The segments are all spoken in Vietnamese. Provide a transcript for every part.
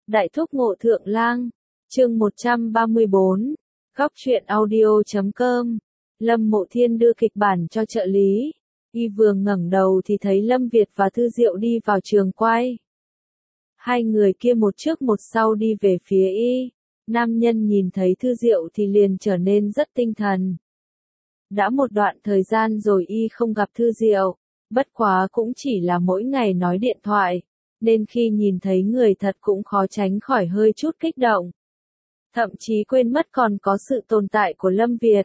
Đại thúc Ngộ Thượng Lang, chương 134, góc truyện audio.com. Lâm Mộ Thiên đưa kịch bản cho trợ lý. Y vừa ngẩng đầu thì thấy Lâm Việt và Thư Diệu đi vào trường quay. Hai người kia một trước một sau đi về phía Y. Nam nhân nhìn thấy Thư Diệu thì liền trở nên rất tinh thần. Đã một đoạn thời gian rồi Y không gặp Thư Diệu, bất quá cũng chỉ là mỗi ngày nói điện thoại, nên khi nhìn thấy người thật cũng khó tránh khỏi hơi chút kích động. Thậm chí quên mất còn có sự tồn tại của Lâm Việt.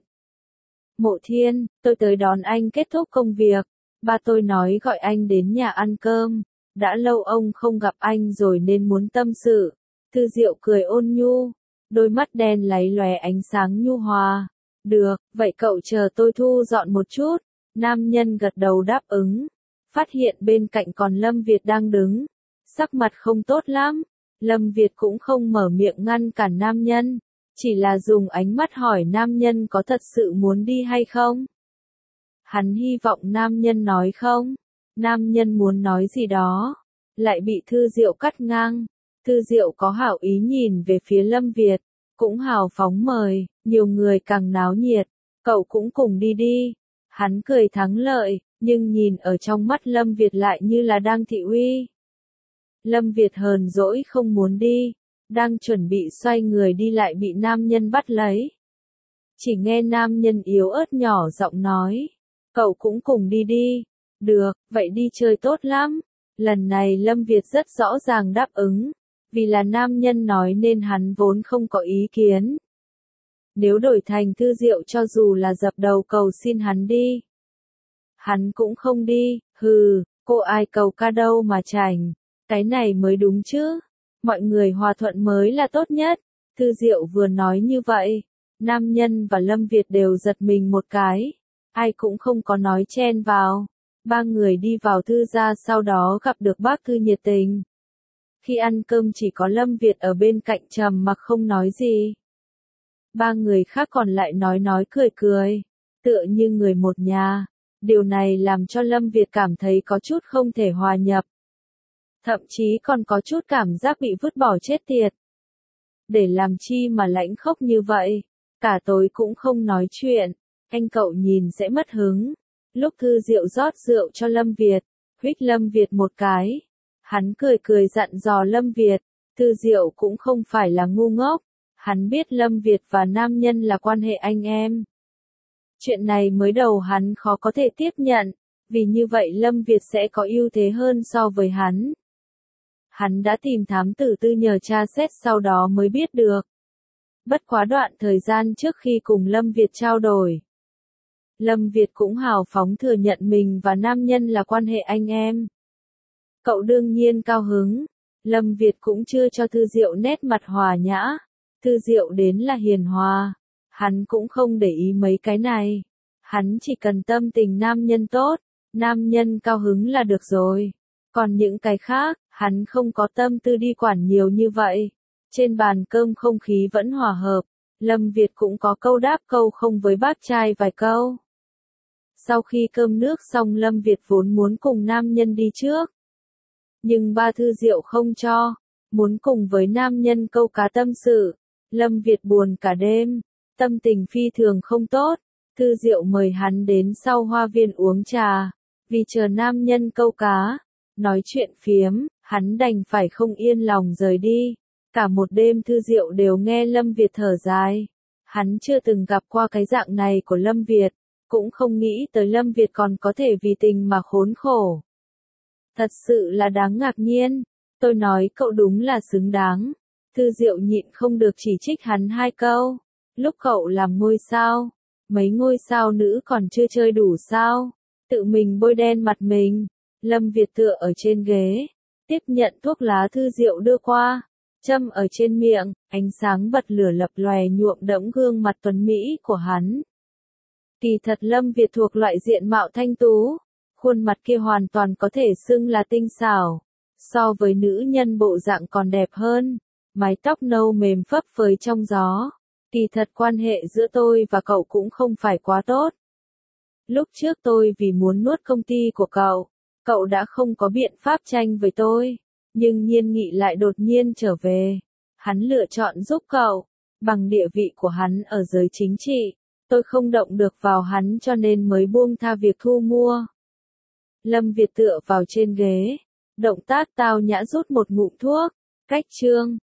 Mộ Thiên, tôi tới đón anh kết thúc công việc, ba tôi nói gọi anh đến nhà ăn cơm, đã lâu ông không gặp anh rồi nên muốn tâm sự. Thư Diệu cười ôn nhu, đôi mắt đen láy lóe ánh sáng nhu hòa. Được, vậy cậu chờ tôi thu dọn một chút. Nam nhân gật đầu đáp ứng, phát hiện bên cạnh còn Lâm Việt đang đứng, sắc mặt không tốt lắm. Lâm Việt cũng không mở miệng ngăn cản nam nhân, chỉ là dùng ánh mắt hỏi nam nhân có thật sự muốn đi hay không. Hắn hy vọng nam nhân nói không. Nam nhân muốn nói gì đó, lại bị Thư Diệu cắt ngang. Thư Diệu có hảo ý nhìn về phía Lâm Việt, cũng hào phóng mời, nhiều người càng náo nhiệt, cậu cũng cùng đi đi. Hắn cười thắng lợi, nhưng nhìn ở trong mắt Lâm Việt lại như là đang thị uy. Lâm Việt hờn dỗi không muốn đi, đang chuẩn bị xoay người đi lại bị nam nhân bắt lấy. Chỉ nghe nam nhân yếu ớt nhỏ giọng nói, cậu cũng cùng đi đi. Được, vậy đi chơi tốt lắm. Lần này Lâm Việt rất rõ ràng đáp ứng, vì là nam nhân nói nên hắn vốn không có ý kiến. Nếu đổi thành Thư Diệu cho dù là dập đầu cầu xin hắn đi, hắn cũng không đi. Hừ, cô ai cầu ca đâu mà chảnh, cái này mới đúng chứ. Mọi người hòa thuận mới là tốt nhất. Thư Diệu vừa nói như vậy, nam nhân và Lâm Việt đều giật mình một cái, ai cũng không có nói chen vào. Ba người đi vào Thư gia, sau đó gặp được bác Thư nhiệt tình. Khi ăn cơm chỉ có Lâm Việt ở bên cạnh trầm mặc không nói gì. Ba người khác còn lại nói cười cười, tựa như người một nhà. Điều này làm cho Lâm Việt cảm thấy có chút không thể hòa nhập. Thậm chí còn có chút cảm giác bị vứt bỏ chết tiệt. Để làm chi mà lãnh khốc như vậy, cả tối cũng không nói chuyện, anh cậu nhìn sẽ mất hứng. Lúc Thư Diệu rót rượu cho Lâm Việt, huých Lâm Việt một cái. Hắn cười cười dặn dò Lâm Việt, Thư Diệu cũng không phải là ngu ngốc. Hắn biết Lâm Việt và nam nhân là quan hệ anh em. Chuyện này mới đầu hắn khó có thể tiếp nhận, vì như vậy Lâm Việt sẽ có ưu thế hơn so với hắn. Hắn đã tìm thám tử tư nhờ tra xét sau đó mới biết được. Bất quá đoạn thời gian trước khi cùng Lâm Việt trao đổi, Lâm Việt cũng hào phóng thừa nhận mình và nam nhân là quan hệ anh em. Cậu đương nhiên cao hứng. Lâm Việt cũng chưa cho Thư Diệu nét mặt hòa nhã. Thư Diệu đến là hiền hòa. Hắn cũng không để ý mấy cái này. Hắn chỉ cần tâm tình nam nhân tốt, nam nhân cao hứng là được rồi. Còn những cái khác, hắn không có tâm tư đi quản nhiều như vậy. Trên bàn cơm không khí vẫn hòa hợp. Lâm Việt cũng có câu đáp câu không với bác trai vài câu. Sau khi cơm nước xong Lâm Việt vốn muốn cùng nam nhân đi trước. Nhưng ba Thư Diệu không cho, muốn cùng với nam nhân câu cá tâm sự. Lâm Việt buồn cả đêm, tâm tình phi thường không tốt. Thư Diệu mời hắn đến sau hoa viên uống trà, vì chờ nam nhân câu cá, nói chuyện phiếm, hắn đành phải không yên lòng rời đi. Cả một đêm Thư Diệu đều nghe Lâm Việt thở dài. Hắn chưa từng gặp qua cái dạng này của Lâm Việt, cũng không nghĩ tới Lâm Việt còn có thể vì tình mà khốn khổ. Thật sự là đáng ngạc nhiên, tôi nói cậu đúng là xứng đáng. Thư Diệu nhịn không được chỉ trích hắn hai câu. Lúc cậu làm ngôi sao, mấy ngôi sao nữ còn chưa chơi đủ sao, tự mình bôi đen mặt mình. Lâm Việt tựa ở trên ghế, tiếp nhận thuốc lá Thư Diệu đưa qua, châm ở trên miệng, ánh sáng bật lửa lập lòe nhuộm đẫm gương mặt tuấn mỹ của hắn. Kỳ thật Lâm Việt thuộc loại diện mạo thanh tú, khuôn mặt kia hoàn toàn có thể xưng là tinh xảo, so với nữ nhân bộ dạng còn đẹp hơn, mái tóc nâu mềm phấp phới trong gió. Kỳ thật quan hệ giữa tôi và cậu cũng không phải quá tốt. Lúc trước tôi vì muốn nuốt công ty của cậu đã không có biện pháp tranh với tôi, Nhưng Nhiên Nghị lại đột nhiên trở về. Hắn lựa chọn giúp cậu. Bằng địa vị của hắn ở giới chính trị, tôi không động được vào hắn cho nên mới buông tha việc thu mua. Lâm Việt tựa vào trên ghế. Động tác tao nhã rút một ngụm thuốc. Cách chương.